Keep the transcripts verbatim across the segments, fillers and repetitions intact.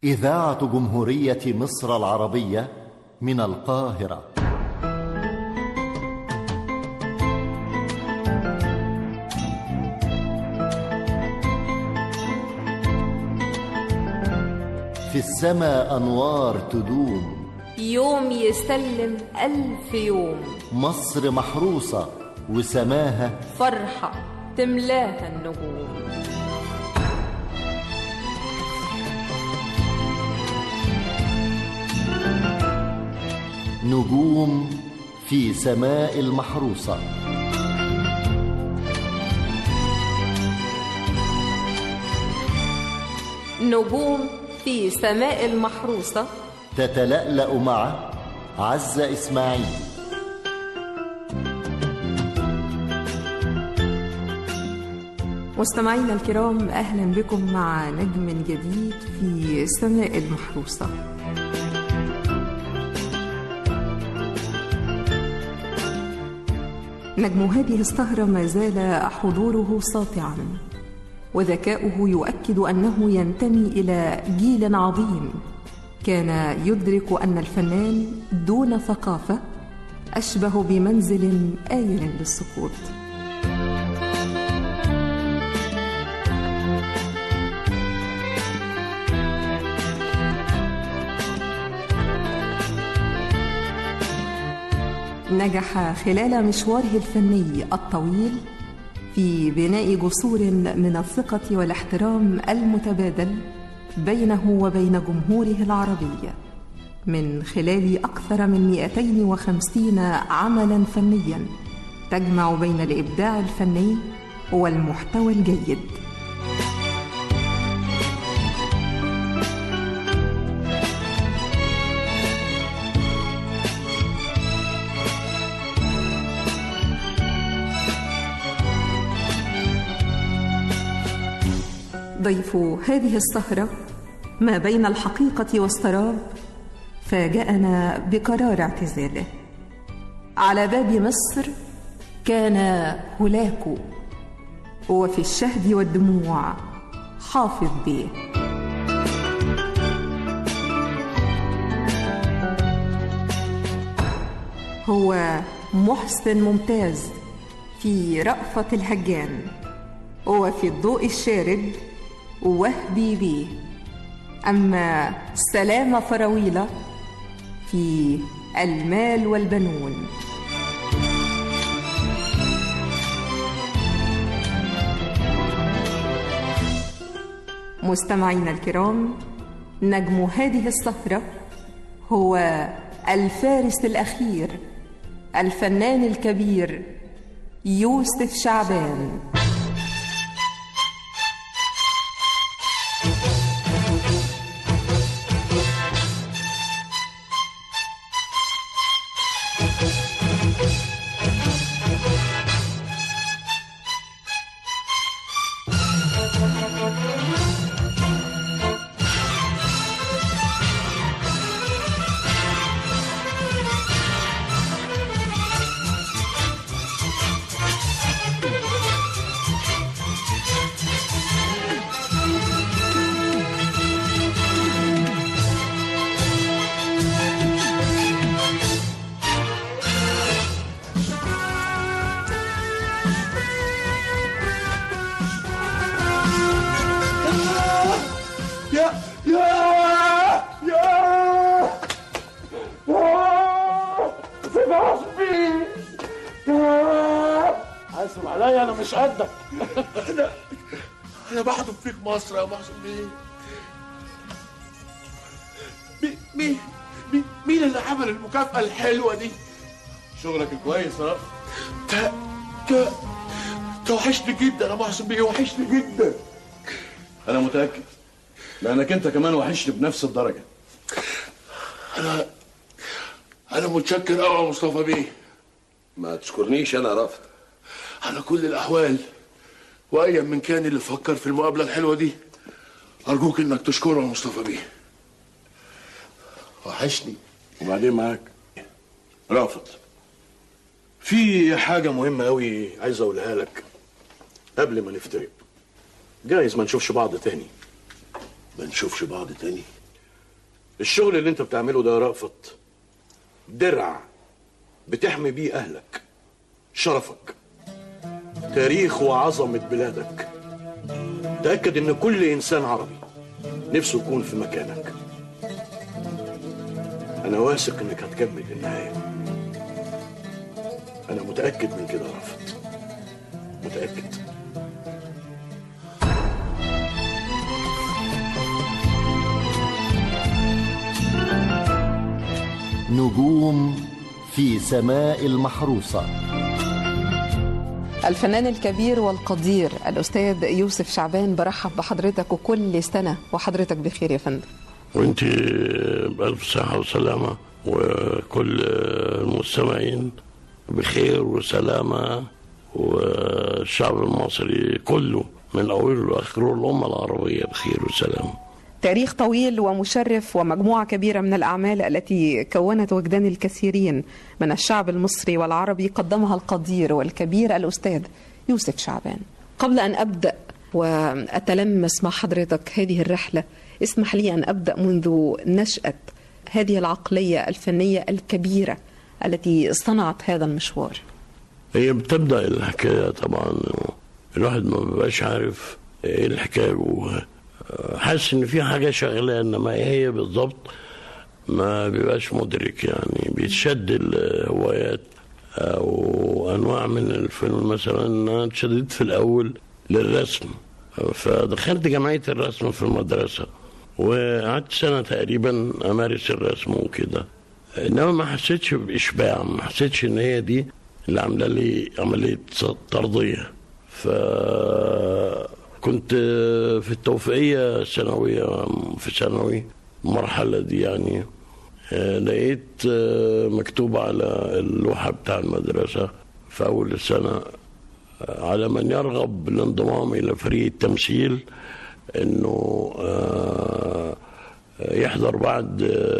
إذاعة جمهورية مصر العربية من القاهرة. في السماء أنوار تدوم، يوم يسلم ألف يوم. مصر محروسة وسماها فرحة تملاها النجوم. نجوم في سماء المحروسة. نجوم في سماء المحروسة تتلألأ مع عزة إسماعيل. مستمعينا الكرام، أهلا بكم مع نجم جديد في سماء المحروسة. نجم هذه السهرة ما زال حضوره ساطعا، وذكاؤه يؤكد أنه ينتمي إلى جيل عظيم كان يدرك أن الفنان دون ثقافة أشبه بمنزل آيل للسقوط. نجح خلال مشواره الفني الطويل في بناء جسور من الثقة والاحترام المتبادل بينه وبين جمهوره العربي، من خلال أكثر من مئتين وخمسين عملاً فنياً تجمع بين الإبداع الفني والمحتوى الجيد. ضيف هذه السهرة ما بين الحقيقة والسراب فاجأنا بقرار اعتزاله. على باب مصر كان هلاك، وفي الشهد والدموع حافظ بيه. هو محسن ممتاز في رأفة الهجان، وفي الضوء الشارد وهبي بيه. أما سلامة فراويلة في المال والبنون. مستمعينا الكرام، نجم هذه السهرة هو الفارس الأخير، الفنان الكبير يوسف شعبان. حاسب عليا، انا مش قدك. انا انا بحضن فيك مصر يا محسن بيه. مين مين مين مين اللي عمل المكافأة الحلوة دي؟ شغلك كويس ها؟ انت انت انت وحشني جدا يا محسن بيه، وحشني جدا. انا متأكد لانك انت كمان وحشني بنفس الدرجة. انا انا متشكر قوي يا مصطفى بيه. ما تشكرنيش انا رافض. على كل الأحوال وأيا من كان اللي فكر في المقابلة الحلوة دي، أرجوك إنك تشكره يا مصطفى بيه. وحشني. وبعدين معاك رافض، في حاجة مهمة أوي عايز أقولها لك قبل ما نفترق. جايز ما نشوفش بعض تاني. ما نشوفش بعض تاني؟ الشغل اللي انت بتعمله ده يا رأفت درع بتحمي بيه اهلك، شرفك، تاريخ وعظمة بلادك. تأكد ان كل انسان عربي نفسه يكون في مكانك. انا واثق انك هتكمل للنهاية. انا متأكد من كده يا رأفت، متأكد. نجوم في سماء المحروسة. الفنان الكبير والقدير الأستاذ يوسف شعبان، برحب بحضرتك وكل سنة وحضرتك بخير يا فندم. وانت بألف صحة وسلامة، وكل المستمعين بخير وسلامة، والشعب المصري كله من أوله لآخره، الأمة العربية بخير وسلامة. تاريخ طويل ومشرف ومجموعة كبيرة من الأعمال التي كونت وجدان الكثيرين من الشعب المصري والعربي قدمها القدير والكبير الأستاذ يوسف شعبان. قبل أن أبدأ وأتلمس مع حضرتك هذه الرحلة، اسمح لي أن أبدأ منذ نشأة هذه العقلية الفنية الكبيرة التي صنعت هذا المشوار. هي بتبدأ الحكاية طبعا، الواحد ما بيبقاش عارف ايه الحكاية جوه، حاسس ان في حاجه شغاله، انما ايه هي بالظبط ما بيبقاش مدرك. يعني بيتشد الهوايات او انواع من الفيلم. مثلا انا اتشددت في الاول للرسم، فدخلت جمعيه الرسم في المدرسه وقعدت سنه تقريبا امارس الرسم وكده، انما ما حسيتش باشباع، ما حسيتش ان هي دي اللي عامله لي عمليه ترضيه. ف كنت في التوفيقية الثانوية في ثانوي المرحلة دي، يعني لقيت مكتوب على اللوحة بتاع المدرسة في أول السنة: على من يرغب بالانضمام إلى فريق التمثيل إنه يحضر بعد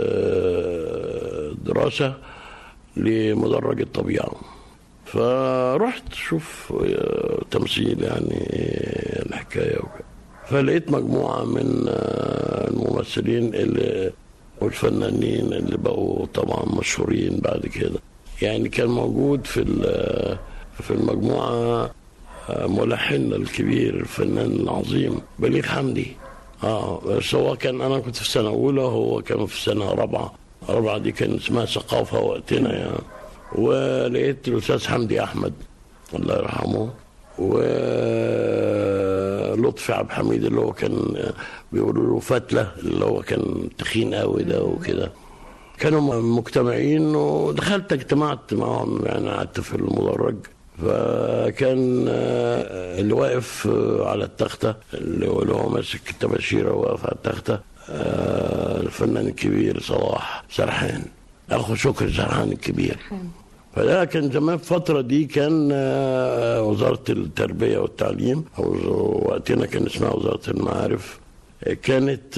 دراسة لمدرج الطبيعة. فرحت شوف تمثيل يعني الحكاية وكده، فلقيت مجموعة من الممثلين اللي والفنانين اللي بقوا طبعا مشهورين بعد كده. يعني كان موجود في في المجموعة ملحننا الكبير الفنان العظيم بليغ حمدي. اه بس هو كان، انا كنت في سنة اولى، هو كان في سنة رابعة. رابعة دي كان اسمها ثقافة وقتنا يعني. ولقيت الأستاذ حمدي أحمد الله يرحمه، ولطفي عبد الحميد اللي هو كان بيقولوا له فتلة، اللي هو كان تخين قوي ده وكده. كانوا مجتمعين ودخلت اجتمعت معهم، يعني قعدت في المدرج. فكان اللي واقف على التختة اللي هو ماسك التباشيرة واقف على التختة الفنان الكبير صلاح سرحان، أخو شكري سرحان الكبير. فده كان زمان في الفترة دي كان وزارة التربية والتعليم، أو وقتنا كان اسمها وزارة المعارف، كانت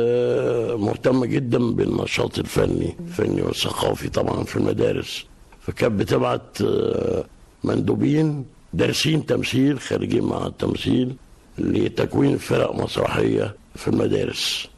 مهتمة جدا بالنشاط الفني الفني والثقافي طبعا في المدارس. فكانت بتبعت مندوبين دارسين تمثيل خارجين مع التمثيل لتكوين فرق مسرحية في المدارس.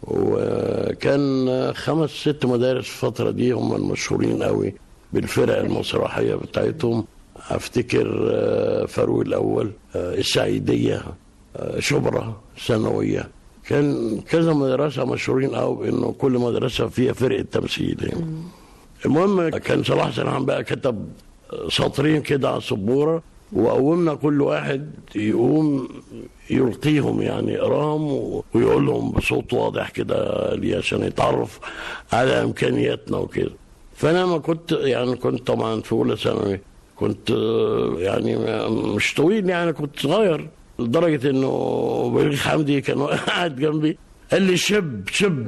وكان خمس ست مدارس في الفترة دي هم المشهورين قوي بالفرق المسرحية بتاعتهم. افتكر فاروق الاول، السعيدية، شبرا ثانوية. كان كذا مدرسة مشهورين قوي بانه كل مدرسة فيها فرقة تمثيل يعني. المهم كان صلاح سرحان بقى كتب سطرين كده على السبورة، وقومنا كل واحد يقوم يلقيهم يعني يقراهم ويقول لهم بصوت واضح كده ليه عشان يتعرف على امكانياتنا وكده. فانا ما كنت يعني كنت طبعا في اولى ثانوي، كنت يعني مش طويل يعني، كنت صغير لدرجه انه بليغ حمدي كان قاعد جنبي قال لي شب شب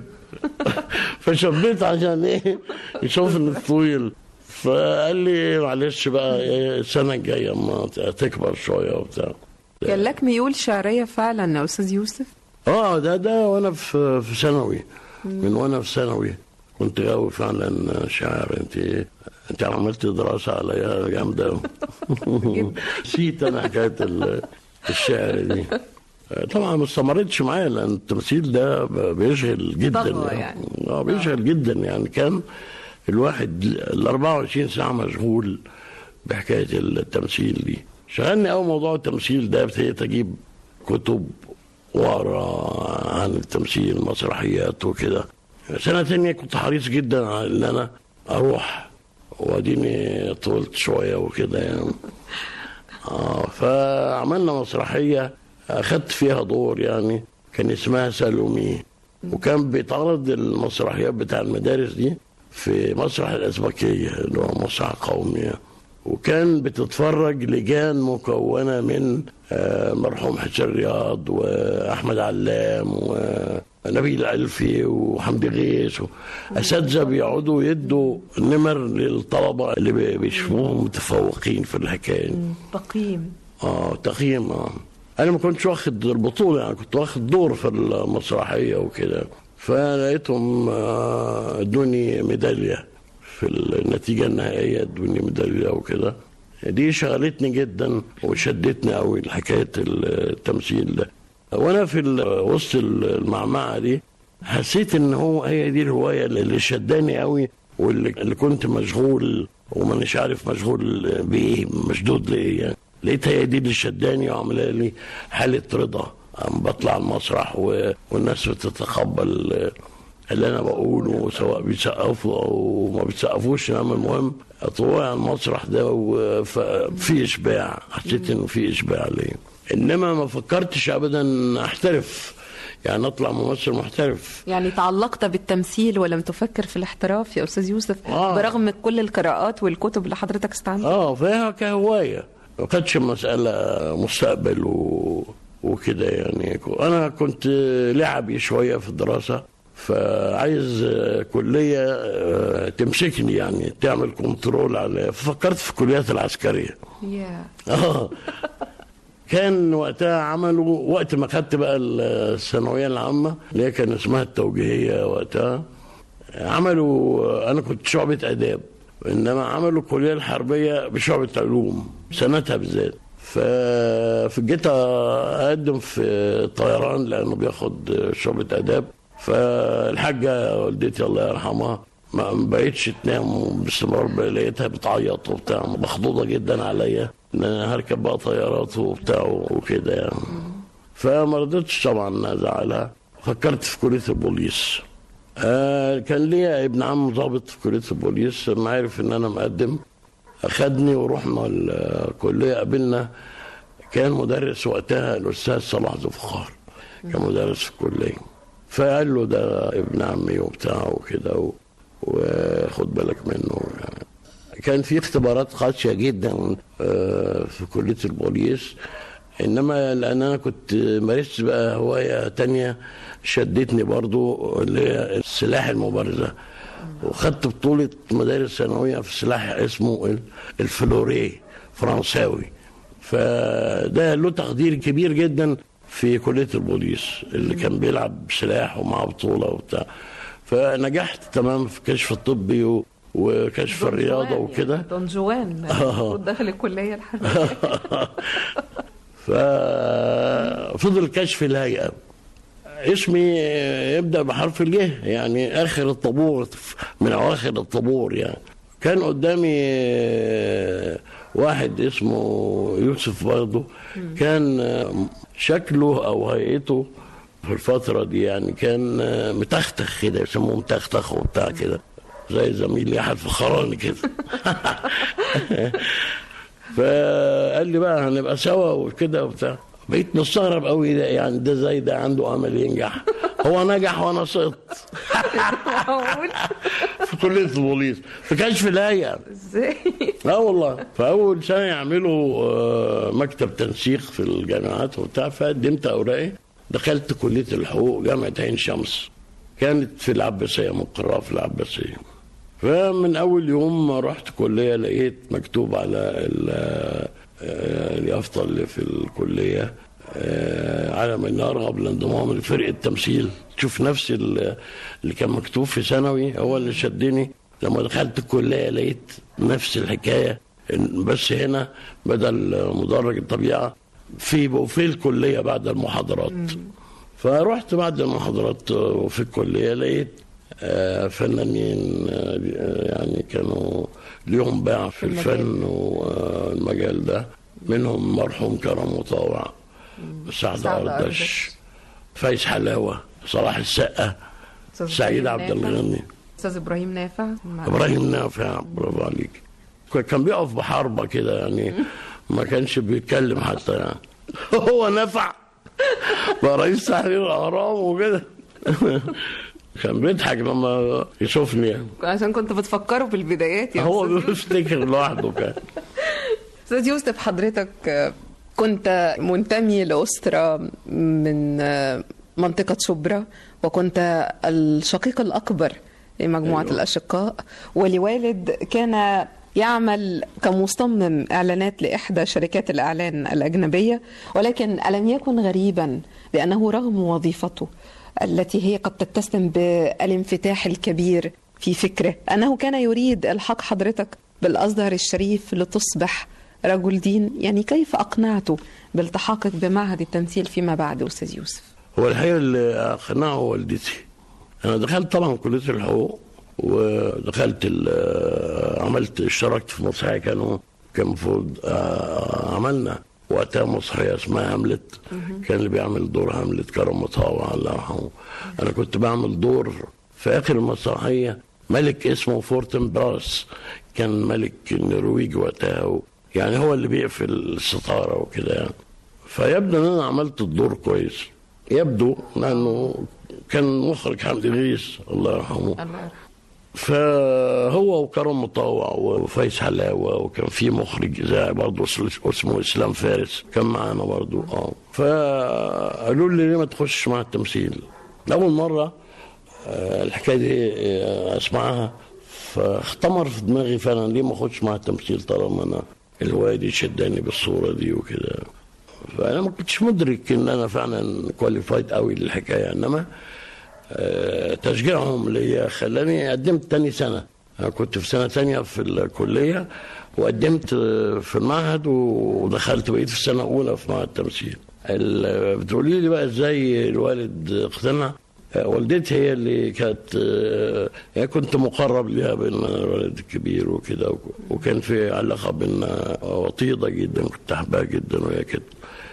فشبيت عشان ايه يشوف اني طويل. فقال لي معلش بقى السنه الجايه اما تكبر شويه وبتاع. كان لك ميول شعريه فعلا يا استاذ يوسف؟ اه ده ده وانا في في ثانوي، من وانا في ثانوي كنت غاوي فعلا شعر. انت انت عملت دراسه عليا جامده. نسيت انا حكايه الشعر دي. طبعا ما استمرتش معايا لان التمثيل ده بيشغل جدا يعني, يعني. اه بيشغل جدا يعني. كان الواحد ال أربعة وعشرين ساعه مشغول بحكايه التمثيل دي. شغلني اول موضوع التمثيل ده، ابتديت اجيب كتب واقرا عن التمثيل، مسرحيات وكده. سنه تانية كنت حريص جدا على ان انا اروح، واديني طولت شويه وكده يعني. اه فعملنا مسرحيه اخدت فيها دور يعني، كان اسمها سالومي، وكان بيتعرض المسرحيات بتاع المدارس دي في مسرح الأزبكية اللي هو مسرح قومي، وكان بتتفرج لجان مكونة من مرحوم حسين رياض وأحمد علام ونبيل ألفي وحمدي غيث، أساتذة بيقعدوا يدوا نمر للطلبة اللي بيشوفوهم متفوقين في الحكاية. تقييم. اه تقييم. اه انا ما كنتش واخد البطوله يعني، كنت واخد دور في المسرحيه وكده، فلقيتهم ادوني ميداليه في النتيجه النهائيه، ادوني ميداليه وكده. دي شغلتني جدا وشدتني قوي لحكايه التمثيل ده. وانا في وسط المعمعه دي حسيت ان هو هي دي الهوايه اللي شداني قوي، واللي كنت مشغول ومانيش عارف مشغول بايه، مشدود لايه يعني. لقيتها هي دي اللي شداني وعملها لي حاله رضا. عم بطلع المسرح والناس بتتقبل اللي انا بقوله، سواء بيسقفوا او ما بيسقفوش، انما المهم طلوعي على المسرح ده وفي اشباع. حسيت انه في اشباع ليا، انما ما فكرتش ابدا احترف يعني، اطلع ممثل محترف. يعني تعلقت بالتمثيل ولم تفكر في الاحتراف يا استاذ يوسف؟ آه. برغم كل القراءات والكتب اللي حضرتك استعنت. اه فيها كهوايه، ما كانتش مسألة مستقبل و... وكده يعني. أنا كنت لعبي شوية في الدراسة، فعايز كلية تمسكني يعني، تعمل كنترول على. ففكرت في الكليات العسكرية. yeah. اه كان وقتها عملوا، وقت ما خدت بقى الثانوية العامة اللي هي كان اسمها التوجيهية وقتها، عملوا، أنا كنت شعبة آداب، إنما عملوا الكلية الحربية بشعبة علوم سنتها بالذات. فجيت أقدم في الطيران لأنه بياخد شعبة آداب. فالحاجة والدتي الله يرحمها ما بقيتش تنام باستمرار، لقيتها بتعيط وبتاع، مخضوضة جدا عليا إن أنا هركب بقى طيارات وبتاع وكده يعني. فما رضيتش طبعا أزعلها. فكرت في كلية البوليس. آه كان ليا ابن عم ضابط في كلية البوليس، لما عرف ان انا مقدم اخدني ورحنا الكلية. قابلنا كان مدرس وقتها الاستاذ صلاح ذو فخار، كان مدرس في الكلية. فقال له ده ابن عمي وبتاع وكده، وخد بالك منه يعني. كان في اختبارات قاسية جدا في كلية البوليس، انما لان انا كنت مارست بقى هواية تانية شدتني برضو، اللي هي السلاح المبارزة. وخدت بطولة مدارس ثانوية في سلاح اسمه الفلوري فرنساوي. فده له تقدير كبير جدا في كلية البوليس، اللي كان بيلعب سلاح ومع بطولة وبتاع. فنجحت تمام في كشف الطبي وكشف الرياضة وكده. دون جوان دخل الكلية الحربية. ففضل كشف الهيئة. اسمي يبدأ بحرف الجه يعني، آخر الطابور، من أواخر الطابور يعني. كان قدامي واحد اسمه يوسف برضه، كان شكله أو هيئته في الفترة دي يعني كان متختخ كده، يسموه متختخ وبتاع كده، زي زميلي أحد فخراني كده. فقال لي بقى هنبقى سوا وكده وبتاع. بقيت مستغرب قوي، ده يعني ده زي ده عنده امل ينجح، هو نجح وانا سقطت. في كليه البوليس في كشف الهيئه. ازاي؟ اه والله. فاول سنه يعملوا مكتب تنسيق في الجامعات وبتاع، فقدمت اوراقي، دخلت كليه الحقوق جامعه عين شمس، كانت في العباسيه، مقرها في العباسيه. فمن اول يوم ما رحت كليه لقيت مكتوب على اليافطه اللي في الكليه على من ارغب الانضمام لفرقه تمثيل. تشوف نفس اللي كان مكتوب في ثانوي هو اللي شدني. لما دخلت الكليه لقيت نفس الحكايه، بس هنا بدل مدرج الطبيعه في في الكليه بعد المحاضرات. فرحت بعد المحاضرات وفي الكليه لقيت فنانين يعني كانوا ليهم باع في الفن والمجال ده، منهم مرحوم كرم مطاوع، سعد أردش، فايز حلاوه، صلاح السقا، سعيد عبد الغني، استاذ ابراهيم نافع. ابراهيم نافع برافو عليك. كان بيقف بحربه كده يعني، ما كانش بيتكلم حتى يعني. هو نفع بقى رئيس تحرير الاهرام وكده. كان بيضحك لما يشوفني يعني، عشان كنت بتفكروا في البدايات. هو بيفتكر لوحده كان. استاذ يوسف، حضرتك كنت منتمي لأسرة من منطقة شبرا، وكنت الشقيق الأكبر لمجموعة أيوة. الأشقاء، ولوالد كان يعمل كمصمم إعلانات لإحدى شركات الإعلان الأجنبية، ولكن ألم يكن غريبا لأنه رغم وظيفته التي هي قد تتسم بالانفتاح الكبير في فكره، أنه كان يريد إلحاق حضرتك بالأزهر الشريف لتصبح رجل دين. يعني كيف أقنعته بالتحاقك بمعهد التمثيل فيما بعد أستاذ يوسف؟ هو الحقيقة اللي أقنعه والدتي. أنا دخلت طبعا كلية الحقوق، ودخلت عملت اشتركت في مسرحية كانوا كان المفروض عملنا وقتها مسرحية اسمها هاملت. كان اللي بيعمل دور هاملت كرم مطاوع الله يرحمه. أنا كنت بعمل دور في آخر المسرحية ملك اسمه فورتن براس، كان ملك النرويج وقتها، يعني هو اللي بيقفل الستارة وكده يعني. فيبدو ان انا عملت الدور كويس، يبدو لانه كان مخرج حمدي غيث الله يرحمه، فهو وكرم مطاوع وفايز حلاوه، وكان في مخرج اذاعي برضه اسمه اسلام فارس كان معانا برضه. اه فقالوا لي ليه ما تخش مع التمثيل؟ اول مره الحكايه دي اسمعها، فاختمر في دماغي فعلا ليه ما اخش مع التمثيل طالما انا الوالد شداني بالصوره دي وكده. فانا ما كنتش مدرك ان انا فعلا كواليفايد قوي للحكايه، انما تشجيعهم ليا خلاني قدمت تاني سنه. انا كنت في سنه تانيه في الكليه وقدمت في المعهد ودخلت بقيت في السنه الاولى في معهد التمثيل. بتقولي لي بقى ازاي الوالد اقتنع؟ والدتي هي اللي كانت، يعني كنت مقرب لها بين الولد الكبير وكده، وكان في علاقه بينا وطيده جدا، كنت احبها جدا وهي كانت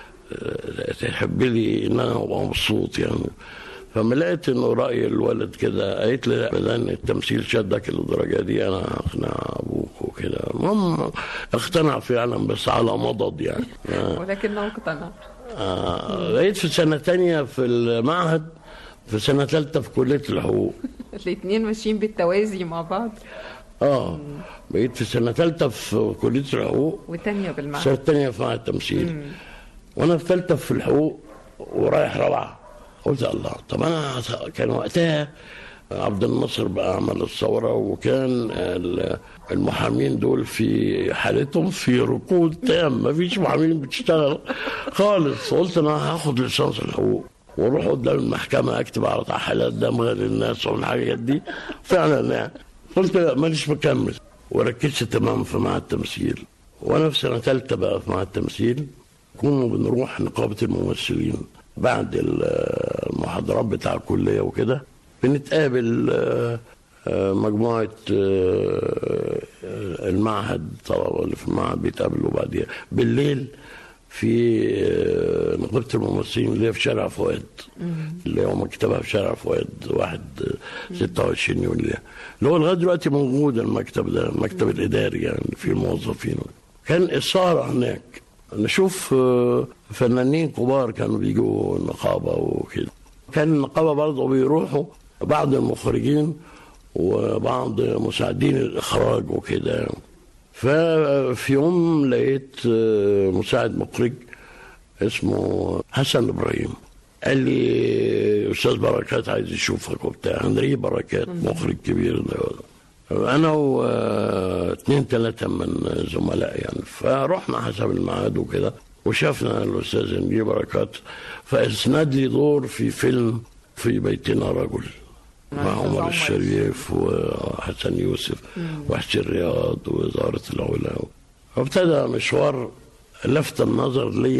تحب لي ان انا ابقى مبسوط يعني. فما لقيت انه راي الولد كده، قالت لي لا بدل التمثيل شدك للدرجه دي انا اقنع ابوك وكده. المهم اقتنع فعلا بس على مضض يعني. ولكنه اقتنع. آه لقيت في سنه ثانيه في المعهد، في سنة ثالثة في كلية الحقوق. الاثنين ماشيين بالتوازي مع بعض. اه بقيت في سنة ثالثة في كلية الحقوق وثانية بالمعهد. سنة ثانية في معهد التمثيل. مم. وانا في ثالثة في الحقوق ورايح رابعة، قلت الله طب انا كان وقتها عبد الناصر بقى عمل الثورة، وكان المحامين دول في حالتهم في ركود تام، ما فيش محامين بتشتغل خالص. قلت انا هاخد ليسانس الحقوق واروح قدام المحكمه اكتب على حالات دمغه للناس والحاجات دي فعلا يعني. قلت لا مانيش مكمل، وركزت تمام في معهد التمثيل. وانا في سنه ثالثه بقى في معهد التمثيل كنا بنروح نقابه الممثلين بعد المحاضرات بتاع الكليه وكده، بنتقابل مجموعه المعهد طلبه اللي في المعهد بيتقابلوا بعديها بالليل في نقابة الممثلين اللي هي في شارع فؤاد، اللي هو مكتبها في شارع فؤاد واحد ستة وعشرين يوليو، اللي هو لغايه دلوقتي موجود المكتب ده، المكتب الاداري يعني في الموظفين. كان السهره هناك نشوف فنانين كبار كانوا بيجوا النقابه وكده. كان النقابه برضه بيروحوا بعض المخرجين وبعض مساعدين الاخراج وكده. ففي يوم لقيت مساعد مخرج اسمه حسن ابراهيم قال لي استاذ بركات عايز يشوفك وبتاع. هنري بركات مخرج كبير ده، انا واثنين ثلاثه من زملاء يعني. فرحنا حسب الميعاد وكده وشافنا الاستاذ هنري بركات، فاسند لي دور في فيلم في بيتنا رجل مع عمر الشريف وحسن يوسف وحسين رياض وزارة العلا. فابتدى مشوار لفت النظر ليا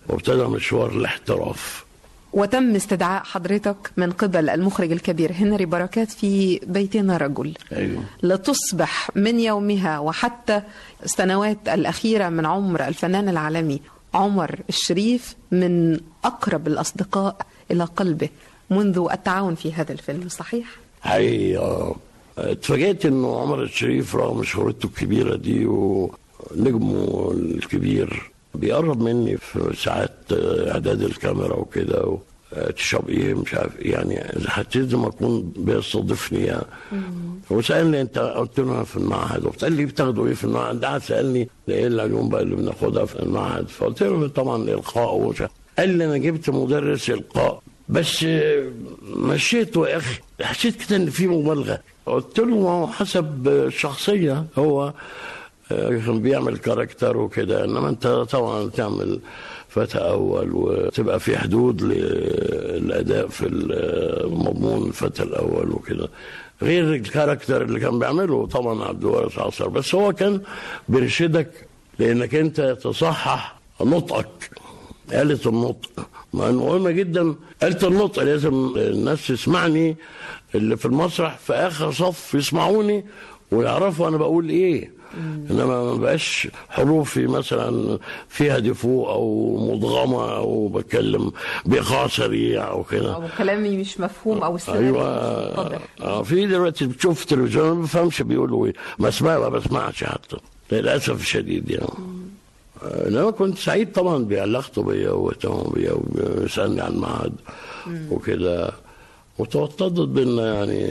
وابتدى مشوار الاحتراف. وتم استدعاء حضرتك من قبل المخرج الكبير هنري بركات في بيتنا رجل. أيوه. لتصبح من يومها وحتى السنوات الأخيرة من عمر الفنان العالمي عمر الشريف من أقرب الأصدقاء إلى قلبه منذ التعاون في هذا الفيلم، صحيح؟ حقيقة اتفاجئت انه عمر الشريف رغم شهرته الكبيرة دي ونجمه الكبير بيقرب مني في ساعات اعداد الكاميرا وكده، تشرب ايه مش عارف يعني، حسيت ما اكون بيستضيفني يعني. وسالني انت، قلت له في المعهد، وقال لي بتاخدوا ايه في المعهد؟ قعد سالني ايه العلوم بقى اللي بناخدها في المعهد، فقلت له طبعا الالقاء ومش. قال لي انا جبت مدرس القاء بس مشيته يا اخي، حسيت كده ان في مبالغه. قلت له حسب الشخصيه، هو كان بيعمل كاركتر وكده، انما انت طبعا تعمل فتى اول وتبقى في حدود للاداء في المضمون الفتى الاول وكده، غير الكاركتر اللي كان بيعمله طبعا عبد الوارث عصر. بس هو كان بيرشدك لانك انت تصحح نطقك، آلة النطق مهمة جدا. آلة النطق لازم الناس تسمعني، اللي في المسرح في اخر صف يسمعوني ويعرفوا انا بقول ايه، انما ما بقاش حروفي مثلا فيها ديفو او مضغمه او بتكلم بايقاع سريع او كده، او كلامي مش مفهوم او السيناريو أيوة. مش متضح. اه في دلوقتي بتشوف تلفزيون ما بفهمش بيقولوا ايه، ما اسمع ما بسمعش حتى للاسف الشديد يعني. انما كنت سعيد طبعا بعلاقته بيا واهتمامه بيا ويسالني عن المعهد وكده، وتوطدت بينا يعني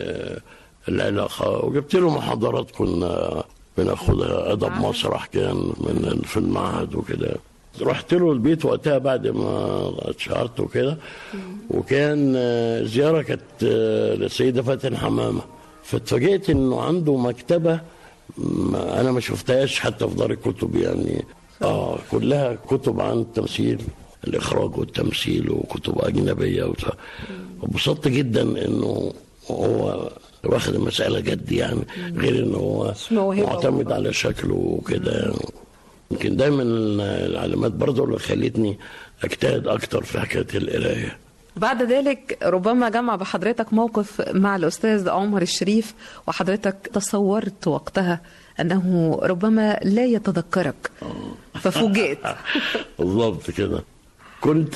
العلاقه، وجبت له محاضرات كنا بناخدها ادب مسرح كان من في المعهد وكده. رحت له البيت وقتها بعد ما اتشهرت وكده، وكان زياره كانت للسيده فاتن حمامه، فاتفاجئت انه عنده مكتبه انا ما شفتهاش حتى في دار الكتب يعني، اه كلها كتب عن التمثيل، الاخراج والتمثيل وكتب اجنبيه. وانبسطت جدا انه هو واخد المسألة جد يعني، غير انه هو معتمد على شكله وكده يعني. يمكن دايما العلامات برضه اللي خلتني اجتهد اكتر في حكاية القراية. بعد ذلك ربما جمع بحضرتك موقف مع الأستاذ عمر الشريف، وحضرتك تصورت وقتها أنه ربما لا يتذكرك ففوجئت. بالضبط كده. كنت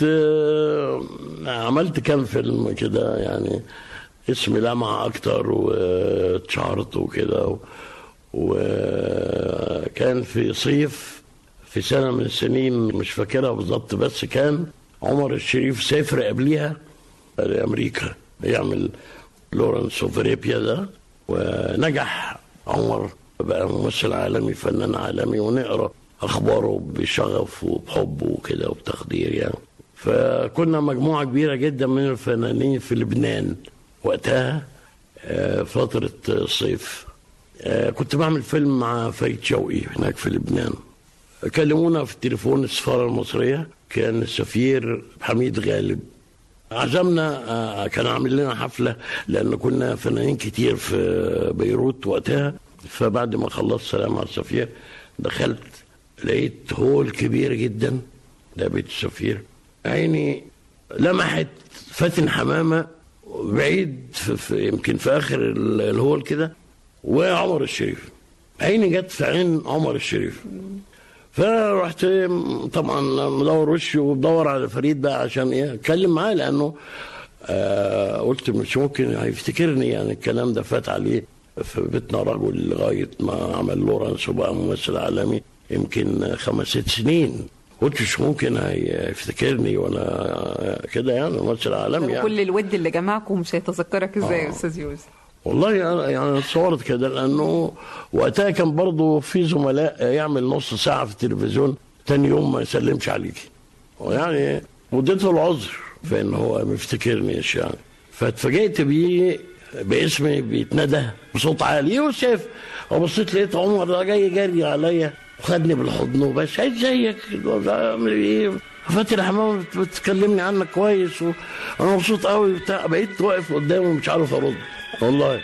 عملت كام فيلم كده يعني اسمي لمع اكتر واتشهرت وكده، وكان في صيف في سنه من السنين مش فاكرها بالظبط، بس كان عمر الشريف سافر قبليها لامريكا يعمل لورنس اوف ارابيا ده، ونجح عمر بقى ممثل عالمي فنان عالمي، ونقرا اخباره بشغف وبحب وكده وبتقدير يعني. فكنا مجموعه كبيره جدا من الفنانين في لبنان وقتها فترة الصيف. كنت بعمل فيلم مع فريد شوقي هناك في لبنان، كلمونا في التليفون السفارة المصرية، كان السفير حميد غالب عزمنا، كان عامل لنا حفلة لأن كنا فنانين كتير في بيروت وقتها. فبعد ما خلصت سلام على السفير دخلت لقيت هول كبير جدا، ده بيت السفير، عيني لمحت فاتن حمامة بعيد في في يمكن في اخر الهول كده، وعمر الشريف، عيني جت في عين عمر الشريف. فرحت طبعا مدور وشي وبدور على فريد بقى عشان ايه اتكلم معاه، لانه آه قلت مش ممكن هيفتكرني يعني، الكلام ده فات عليه في بيتنا رجل لغايه ما عمل لورنس وبقى ممثل عالمي يمكن خمس ست سنين، قلت مش ممكن هيفتكرني وانا كده يعني ممثل عالمي يعني. كل الود اللي جمعكم مش هيتذكرك ازاي يا آه. استاذ يوسف؟ والله انا يعني اتصورت كده، لانه وقتها كان برضه في زملاء يعمل نص ساعه في التلفزيون تاني يوم ما يسلمش عليكي، ويعني وديته العذر في ان هو ما يفتكرنيش يعني. فاتفاجئت بيه باسمي بيتندى بصوت عالي، يوسف، وبصيت لقيت عمر ده جاي جري عليا وخدني بالحضن وبس، ازيك عامل ايه؟ فاتن حمامة بتكلمني عنك كويس وانا مبسوط قوي بتاع، بقيت واقف قدامه مش عارف ارد والله.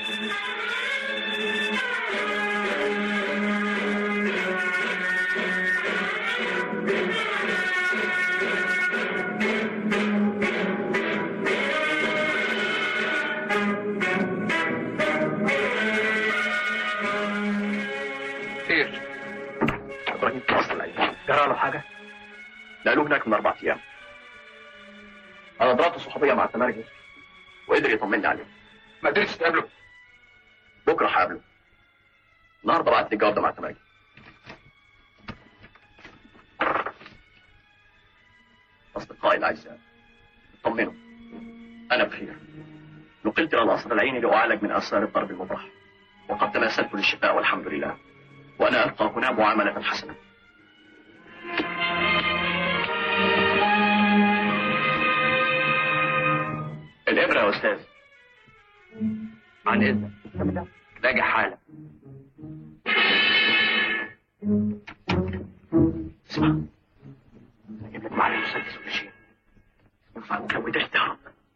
له حاجه؟ نقلوه هناك من اربع ايام. انا ضربت صحوبيه مع التمرجي وقدر يطمني عليه. ما قدرتش تقابله؟ بكره هقابله. النهارده بعت لي الجواب ده مع التمرجي. اصدقائي الاعزاء، اطمنوا، انا بخير. نقلت الى القصر العيني لاعالج من اثار الضرب المبرح، وقد تناسلت للشفاء والحمد لله، وانا القى هنا معامله حسنه. الابره يا استاذ. عن اذنك. راجع حالا. اسمع، اجيب لك معلم مسدس ولا شيء ينفع مكودات تهرب.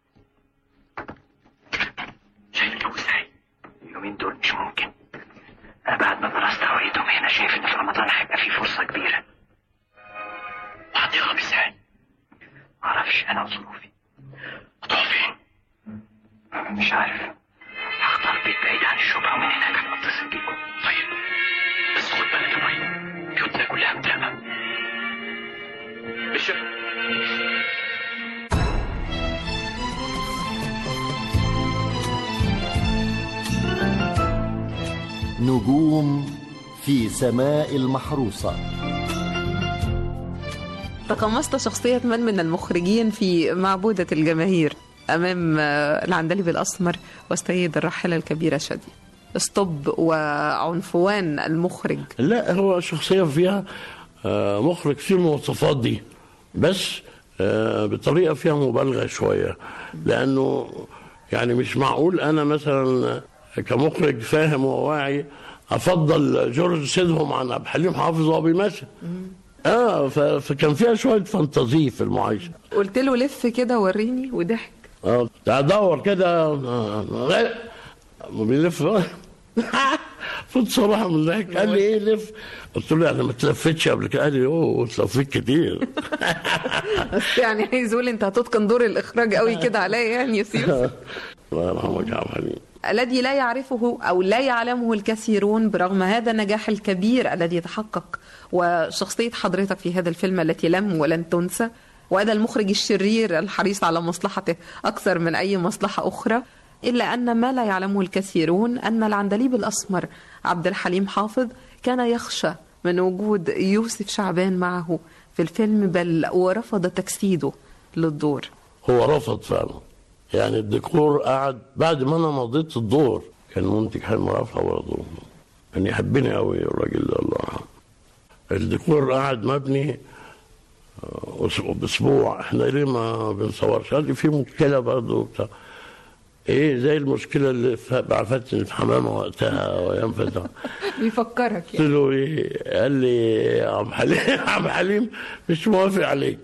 شايف الجو ازاي؟ اليومين دول مش ممكن. انا بعد ما درست هويتهم هنا شايف ان في رمضان هيبقى في فرصه كبيره. وهتهرب ازاي؟ معرفش انا وظروفي. هتروح فين؟ مش عارف. هختار بيت بعيد عن الشبهه ومن هناك هتصل بيكم. طيب بس خد بالك يا ابراهيم، بيوتنا كلها متراقبه. بالشكل نجوم في سماء المحروسة. تقمصت شخصية من من المخرجين في معبودة الجماهير أمام العندليب الأسمر والسيدة الراحلة الكبيرة شادية. اسطب وعنفوان المخرج. لا، هو شخصية فيها مخرج فيه المواصفات دي، بس بطريقة فيها مبالغة شوية، لأنه يعني مش معقول أنا مثلا كمخرج فاهم وواعي أفضل جورج سيدهم عن عبد الحليم حافظ وهو بيمثل. اه فكان فيها شويه فانتازيه في المعايشه. قلت له لف كده وريني وضحك. اه ادور كده بيلف فوت صراحه من الضحك. قال لي ايه لف؟ قلت له انا ما اتلفتش قبل كده. قال لي اوه اتلفيت كتير. بس يعني عايز اقول انت هتتقن دور الاخراج قوي كده عليا يعني يا سيدي. الله يرحمك يا عبد الحليم. الذي لا يعرفه أو لا يعلمه الكثيرون برغم هذا النجاح الكبير الذي تحقق، وشخصية حضرتك في هذا الفيلم التي لم ولن تنسى، وهذا المخرج الشرير الحريص على مصلحته أكثر من أي مصلحة أخرى، إلا أن ما لا يعلمه الكثيرون أن العندليب الأسمر عبد الحليم حافظ كان يخشى من وجود يوسف شعبان معه في الفيلم، بل ورفض تجسيده للدور. هو رفض فعلا، يعني الديكور قعد بعد ما انا مضيت الدور. كان منتج حلمي رافع برضه، كان يحبني قوي الراجل ده الله يرحمه. الديكور قعد مبني باسبوع. احنا ليه ما بنصورش؟ قال لي في مشكله برضه وبتاع. ايه زي المشكله اللي بعرفتني في حمامه وقتها وايام فتح. بيفكرك قلت له ايه؟ قال لي يا عم حليم عم حليم مش موافق عليك.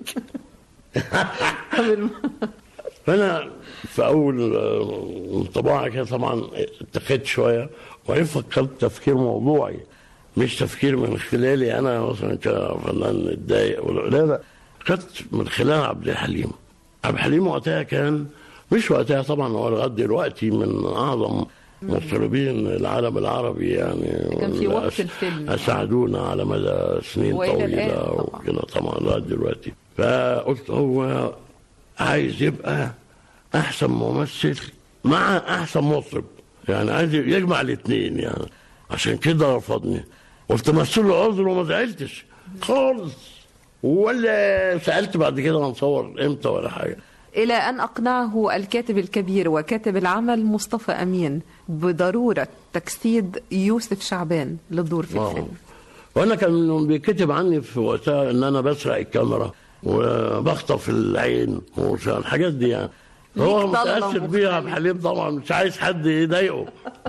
فانا في اول انطباع كده طبعا اتخذت شويه، وبعدين فكرت تفكير موضوعي مش تفكير من خلالي انا مثلا كفنان اتضايق. لا لا، كنت من خلال عبد الحليم. عبد الحليم وقتها كان مش وقتها طبعا، هو لغايه دلوقتي من اعظم مطربين العالم العربي يعني. كان في وقت الفيلم اسعدونا على مدى سنين طويله وكده طبعا لغايه دلوقتي. فقلت هو عايز يبقى احسن ممثل مع احسن مطرب، يعني عايز يجمع الاثنين يعني. عشان كده رفضني. قلت مثل له عذر وما زعلتش خالص، ولا سالت بعد كده هنصور امتى ولا حاجه. الى ان اقنعه الكاتب الكبير وكاتب العمل مصطفى امين بضروره تجسيد يوسف شعبان للدور في الفيلم. وانا كان بيكتب عني في وقتها ان انا بسرق الكاميرا وبخطف العين والحاجات دي يعني. هو متأثر بيها عبد الحليم طبعا، مش عايز حد يضايقه.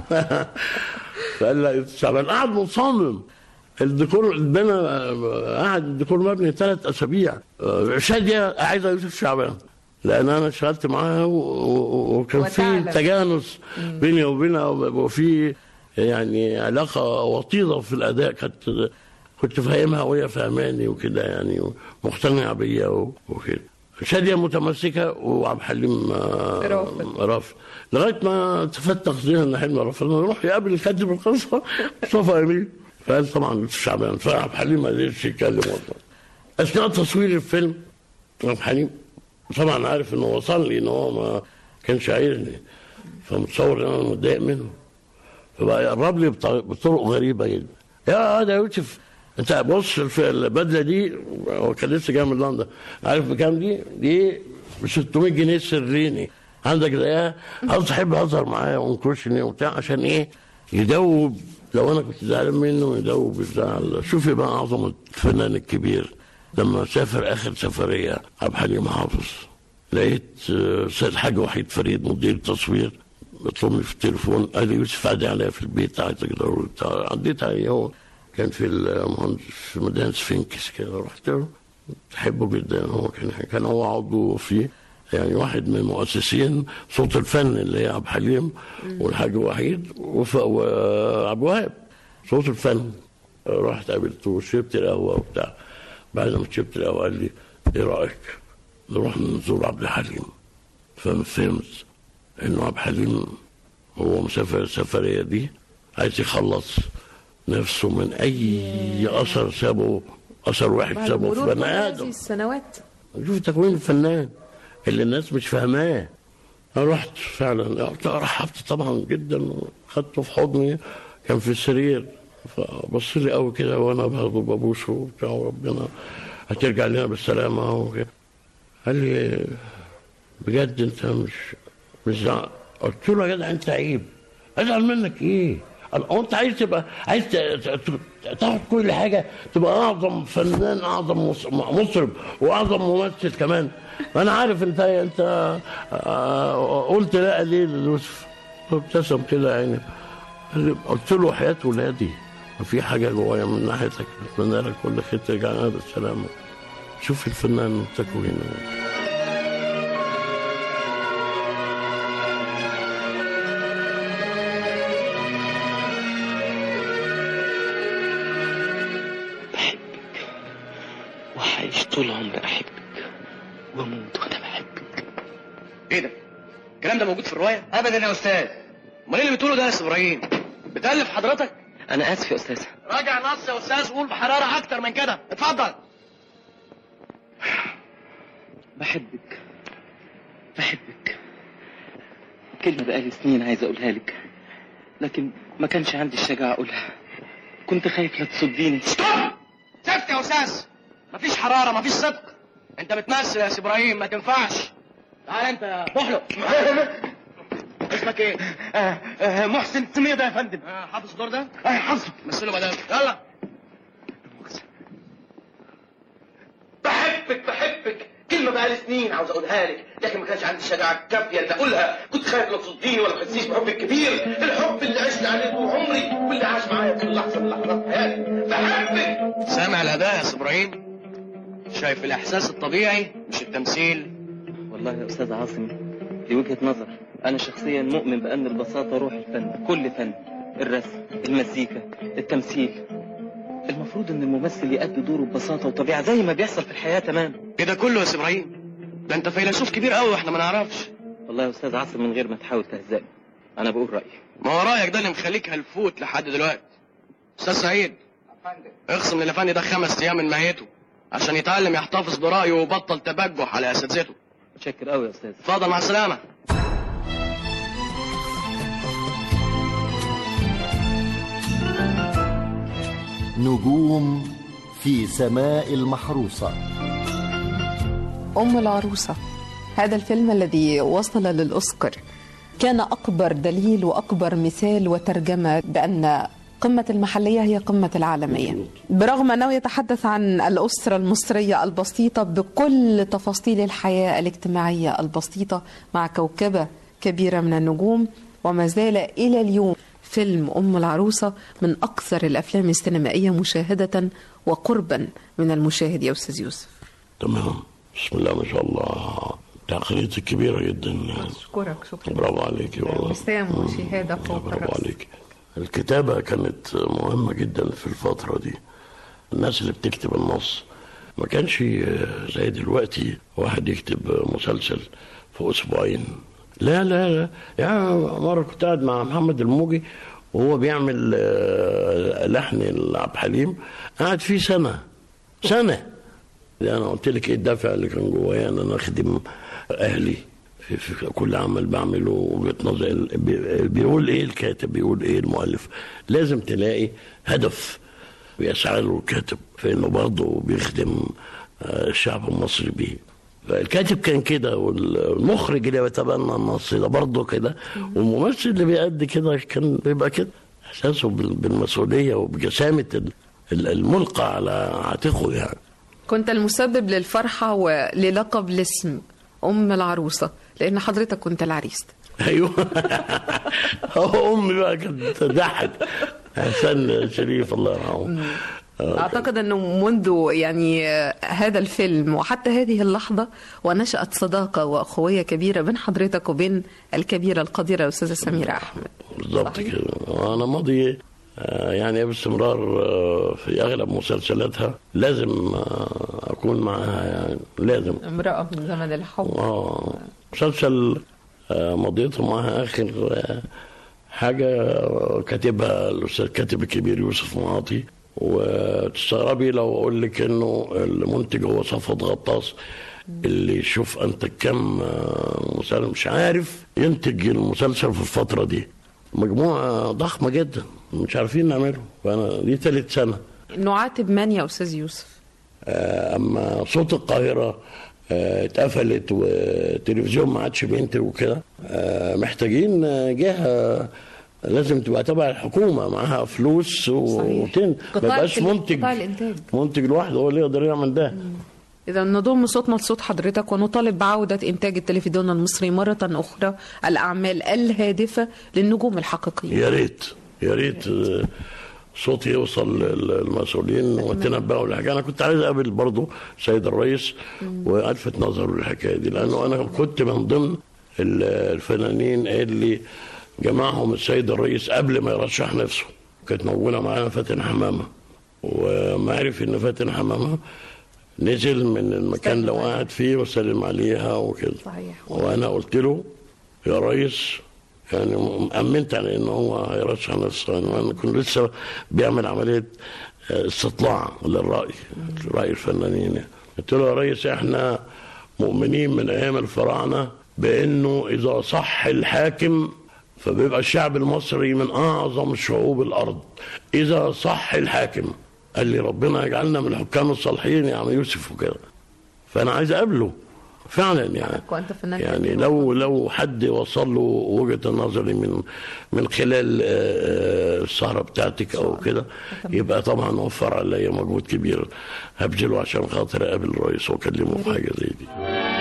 فقال لي شعبان قعد مصمم. الديكور اتبنى، قعد الديكور مبني ثلاث اسابيع. شاديه عايزه يوسف شعبان لان انا اشتغلت معاها وكان في تجانس بيني وبينها، وفي يعني علاقه وطيده في الاداء. كانت كنت فاهمها وهي فاهماني وكده يعني، مقتنعه بيا وكده. شاديه متمسكه وعبد الحليم رافض لغايه ما تفتح ذهن حلمي رافض نروح يقابل كاتب القصه مصطفى امين. فقال طبعا يوسف شعبان، فعبد الحليم ما قدرش يتكلم والله. اثناء تصوير الفيلم عبد الحليم طبعا عارف انه وصل لي ان هو ما كانش عايزني، فمتصور ان انا متضايق منه، فبقى يقرب لي بطرق غريبه جدا. يا ده يوسف انت بص في البدله دي، هو كان لسه جاي من لندن، عارف بكام دي؟ دي ب ستمية جنيه سريني، عندك زيها؟ عاوز احب اهزر معاه ونكرشني وبتاع عشان ايه؟ يدوب لو انا كنت زعلان منه يدوب الزعل. شوفي بقى عظمه الفنان الكبير لما سافر اخر سفريه عبد الحليم حافظ، لقيت سيد الحاج وحيد فريد مدير التصوير بيطلبني في التليفون، قال لي يوسف عدي عليا في البيت عايزك ضروري. عديت عليه، هو كان في المهندس في ميدان سفنكس كده، رحت له بحبه جدا، هو كان كان هو عضو فيه، يعني واحد من مؤسسين صوت الفن اللي هي عبد الحليم والحاج وحيد وعبد الوهاب صوت الفن. رحت قابلته وشربت القهوه وبتاع، بعد ما شربت القهوه قال لي ايه رايك نروح نزور عبد الحليم؟ ففهمت انه عبد الحليم هو مسافر السفريه دي عايز يخلص نفسه من اي اثر سابه، اثر واحد سابه في بني ادم. السنوات شوف تكوين الفنان اللي الناس مش فاهماه. انا رحت فعلا رحبت طبعا جدا وخدته في حضني، كان في السرير فبص لي قوي كده وانا باخده ببوسه وبتاع، ربنا هترجع لنا بالسلامه وكده. قال لي بجد انت مش مش زعل؟ قلت له يا جدع انت عيب، ازعل منك ايه؟ هو انت عايز تبقى عايز تاخد كل حاجه، تبقى اعظم فنان، اعظم مطرب واعظم ممثل كمان؟ انا عارف انت انت قلت لا ليه ليوسف؟ ابتسم كده يعني. قلت له حياه ولادي وفي حاجه جوايا من ناحيتك، اتمنى لك كل خير ترجع لنا بالسلامه. شوف الفنان تكوينه. طول عمري احبك واموت وانا بحبك. ايه ده؟ الكلام ده موجود في الروايه؟ ابدا يا استاذ. امال ايه اللي بتقوله ده يا استاذ ابراهيم؟ بتألف حضرتك؟ انا اسف يا استاذ. راجع نص يا استاذ، قول بحراره اكتر من كده، اتفضل. بحبك بحبك كلمه بقالي سنين عايز اقولها لك، لكن ما كانش عندي الشجاعه اقولها، كنت خايف لا تصديني. ستوب! سكت يا استاذ، مفيش حراره مفيش صدق، انت بتمثل يا سي ابراهيم ما تنفعش. تعال انت يا بحلق. اسمك ايه؟ آه آه محسن سمير ده يا فندم. آه حافظ الدور ده؟ اه حافظه. مثله بدل. يلا. بحبك بحبك كلمه بقالي سنين عاوز اقولها لك، لكن ما كانش عندي الشجاعه الكافيه اللي اقولها، كنت خايف لا تصديني ولا تحسيش بحبك الكبير، الحب اللي عشت عليه طول عمري واللي عاش معايا كل لحظه من لحظات حياتي. بحبك. سامع الاداء يا سي ابراهيم؟ شايف الاحساس الطبيعي مش التمثيل. والله يا استاذ عاصم دي وجهه نظر، انا شخصيا مؤمن بان البساطه روح الفن، كل فن، الرسم، المزيكا، التمثيل، المفروض ان الممثل يؤدي دوره ببساطه وطبيعه زي ما بيحصل في الحياه تمام. ايه ده كله يا سي ابراهيم؟ ده انت فيلسوف كبير قوي واحنا ما نعرفش. والله يا استاذ عاصم من غير ما تحاول تهزقني، انا بقول رايي. ما هو رايك ده اللي مخليك هلفوت لحد دلوقتي. استاذ سعيد اخصم للافندي ده خمس ايام من مهيته عشان يتعلم يحتفظ برايه ويبطل تبجح على اساتذته. متشكر قوي يا استاذ. اتفضل مع السلامه. نجوم في سماء المحروسة. أم العروسة، هذا الفيلم الذي وصل للأوسكار كان أكبر دليل وأكبر مثال وترجمة بأن قمة المحلية هي قمة العالمية، برغم أنه يتحدث عن الأسرة المصرية البسيطة بكل تفاصيل الحياة الاجتماعية البسيطة مع كوكبة كبيرة من النجوم. وما زال إلى اليوم فيلم أم العروسة من أكثر الأفلام السينمائية مشاهدة وقربا من المشاهد يا أستاذ يوسف. تمام، بسم الله ما شاء الله، تقريتك كبيرة جدا. أشكرك، شكرا. برافو عليكي والله. وسام وشهادة فوق الرأس. برافو عليكي. الكتابة كانت مهمة جدا في الفترة دي. الناس اللي بتكتب النص ما كانش زي دلوقتي واحد يكتب مسلسل في أسبوعين. لا لا لا، يعني مرة كنت قاعد مع محمد الموجي وهو بيعمل لحن لعبد الحليم، قاعد فيه سنة سنة انا قلت لك ايه الدافع اللي كان جوايا، ان انا اخدم اهلي في, في كل عمل بعمله. وجهة نظر بيقول ايه الكاتب، بيقول ايه المؤلف، لازم تلاقي هدف بيسعى له الكاتب، فانه برضه بيخدم الشعب المصري بيه. الكاتب كان كده، والمخرج اللي بيتبنى النص ده برضه كده، والممثل اللي بيأدي كده كان بيبقى كده، احساسه بالمسؤوليه وبجسامه الملقى على عاتقه يعني. كنت المسبب للفرحه وللقب الاسم ام العروسه، لان حضرتك كنت العريس. ايوه هو امي بقى كانت تضحك، حسن شريف الله يرحمه. أعتقد أنه منذ يعني هذا الفيلم وحتى هذه اللحظة ونشأت صداقة وأخوية كبيرة بين حضرتك وبين الكبيرة القديرة الأستاذة سميرة أحمد. بالضبط كده. أنا ماضي يعني باستمرار في أغلب مسلسلاتها، لازم أكون معها يعني، لازم. امرأة من زمن الحب. آه مسلسل مضيته معها آخر حاجة كاتبها الأستاذ كاتب الكبير يوسف معاطي، وتستغربي لو اقول لك انه المنتج هو صفوت غطاس، اللي يشوف انت كم مسلسل مش عارف ينتج المسلسل في الفتره دي، مجموعه ضخمه جدا مش عارفين نعمله. فانا دي ثالث سنه. نعاتب من يا استاذ يوسف؟ اما صوت القاهره اتقفلت والتلفزيون ما عادش بينتج وكده، محتاجين جهه لازم تبقى تبع الحكومه معاها فلوس وتن ما يبقاش منتج منتج لوحده هو اللي يقدر يعمل ده. إذا نضم صوتنا لصوت حضرتك ونطالب بعودة إنتاج التلفزيون المصري مرة أخرى، الأعمال الهادفة للنجوم الحقيقيين. يا ريت يا ريت صوتي يوصل للمسؤولين وتنبهوا لحاجة. أنا كنت عايز أقابل برضو سيد الرئيس وألفت نظره للحكاية دي، لأنه أنا كنت من ضمن الفنانين اللي جمعهم السيد الرئيس قبل ما يرشح نفسه. كانت موجودة معانا فاتن حمامة، وما عرف إن فاتن حمامة نزل من المكان اللي قاعد فيه وسلم عليها وكده. صحيح. وأنا قلت له يا ريس، يعني أمنت على إنه هو هيرشح نفسه، يعني أنا كنت لسه بيعمل عملية استطلاع للرأي رأي الفنانين. قلت له يا ريس، إحنا مؤمنين من أيام الفراعنة بإنه إذا صح الحاكم فبيبقى الشعب المصري من أعظم شعوب الأرض، إذا صح الحاكم. قال لي ربنا يجعلنا من الحكام الصالحين يا عم يوسف وكده. فأنا عايز أقابله فعلا يعني. يعني لو لو حد وصل له وجهة نظري من من خلال السهرة بتاعتك أو كده، يبقى طبعا وفر عليا مجهود كبير هبذله عشان خاطر أقابل الرئيس وأكلمه في حاجة زي دي.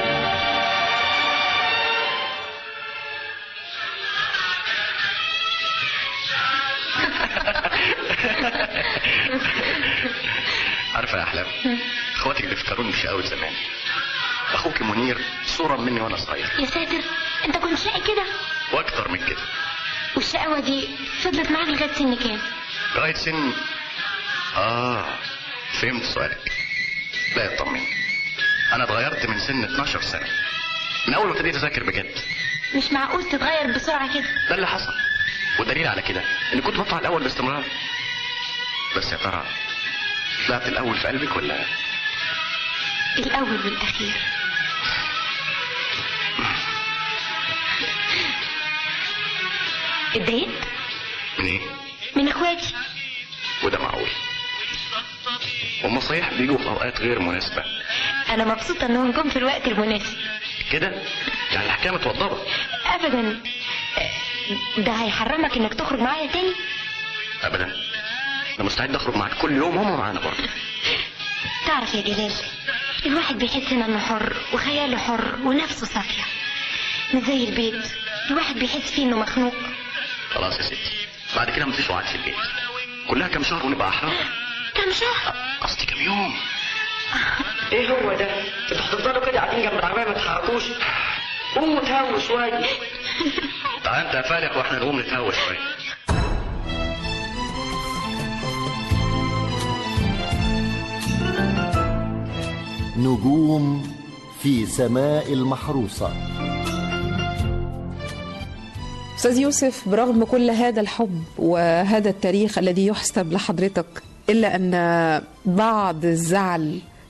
عارفه يا احلام، اخواتك بيفكروني في اول زمان. اخوك منير صوره مني وانا صغير. يا ساتر، انت كنت شقي كده؟ واكتر من كده. والشقاوه دي فضلت معاك لغايه سن كام؟ لغايه سن اه فهمت سؤالك. لا يطمني، انا اتغيرت من سن اتناشر سنه، من اول ما ابتديت اذاكر بجد. مش معقول تتغير بسرعه كده. ده اللي حصل، والدليل على كده اني كنت بطلع الاول باستمرار. بس يا ترى طلعت الاول في قلبك ولا الاول والاخير؟ اتضايقت من ايه؟ من اخواتي. وده معقول؟ هم صحيح بيجوا في اوقات غير مناسبه. انا مبسوطه انهم جم في الوقت المناسب كده. يعني الحكايه متوضبه؟ ابدا. ده هيحرمك انك تخرج معايا تاني؟ ابدا، انا مستعد اخرج معاك كل يوم، هم معانا برضه. تعرف يا جلال، الواحد بيحس انه حر وخياله حر ونفسه صافيه، مش زي البيت الواحد بيحس فيه انه مخنوق. خلاص يا ستي، بعد كده مفيش وعد في البيت، كلها كام شهر ونبقى احرار. كام شهر؟ قصدي كام يوم. ايه هو ده؟ انتوا هتفضلوا كده قاعدين جنب العربيه ما تتحركوش؟ قوموا تهووا شويه. تعال انت يا فالح واحنا نقوم نتهوى شويه. نجوم في سماء المحروسة. أستاذ يوسف، برغم كل هذا الحب وهذا التاريخ الذي يحسب لحضرتك، إلا أن بعض الزعل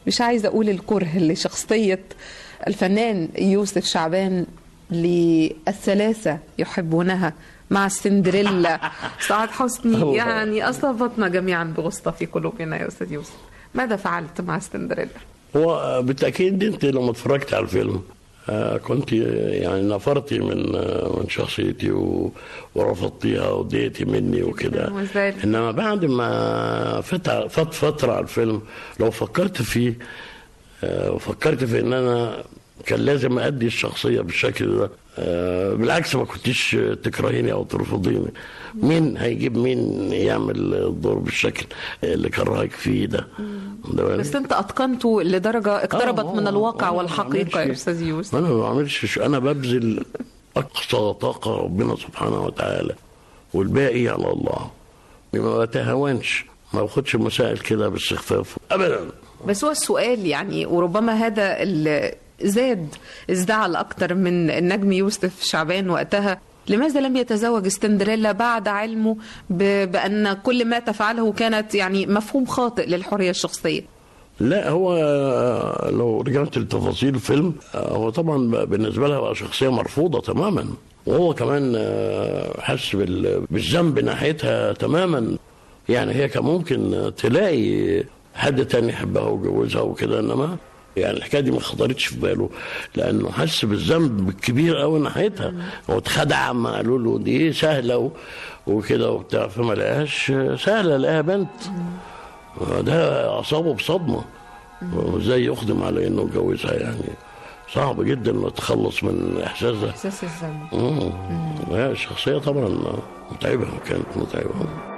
مش عايزة أقول الكره لشخصية الفنان يوسف شعبان للثلاثة يحبونها مع سندريلا سعاد حسني، يعني أصابتنا جميعا بغصة في قلوبنا يا أستاذ يوسف. ماذا فعلت مع سندريلا؟ هو بالتأكيد أنت لما اتفرجت على الفيلم كنت يعني نفرتي من من شخصيتي ورفضتيها وديتي مني وكده. انما بعد ما فات فتره على الفيلم لو فكرت فيه وفكرت في ان انا كان لازم ادي الشخصيه بالشكل ده، بالعكس ما كنتيش تكرهيني او ترفضيني. مين هيجيب مين يعمل الدور بالشكل اللي كرهك فيه ده؟ بس انت اتقنته لدرجه اقتربت من الواقع والحقيقه يا استاذ يوسف. انا ما بعملش، انا ببذل اقصى طاقه ربنا سبحانه وتعالى والباقي على الله. ما بتهاونش، ما باخدش مسائل كده باستخفاف ابدا. بس هو السؤال يعني، وربما هذا اللي زاد ازدعل اكتر من النجم يوسف شعبان وقتها، لماذا لم يتزوج سندريلا بعد علمه بأن كل ما تفعله كانت يعني مفهوم خاطئ للحرية الشخصية؟ لا، هو لو رجعت لتفاصيل الفيلم، هو طبعا بالنسبة لها بقى شخصية مرفوضة تماما، وهو كمان حس بالذنب ناحيتها تماما. يعني هي كان ممكن تلاقي حد تاني يحبها ويجوزها وكده، انما يعني الحكايه دي ما خطرتش في باله، لانه حس بالذنب الكبير قوي ناحيتها. هو اتخدع ما قالوا له دي سهله وكده وبتاع، فما لقاهاش سهله، لقاها بنت. ده اصابه بصدمه، وازاي يقدم على انه يتجوزها؟ يعني صعب جدا انه يتخلص من الاحساس ده، احساس الذنب. امم الشخصيه طبعا متعبه، كانت متعبه.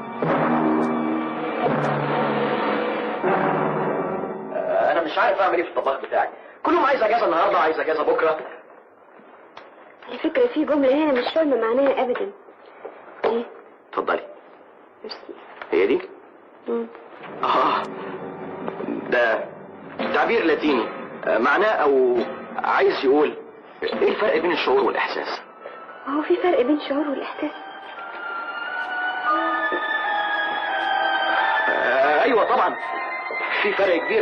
مش عارف اعمل ايه في الطباخ بتاعي، كلهم عايز اجازه النهارده وعايز اجازه بكره. على فكره في جمله هنا مش فاهمه معناها ابدا. ايه؟ اتفضلي. ميرسي. هي دي؟ امم اه ده تعبير لاتيني، معناه او عايز يقول ايه الفرق بين الشعور والاحساس. هو في فرق بين الشعور والاحساس؟ آه ايوه طبعا في فرق كبير.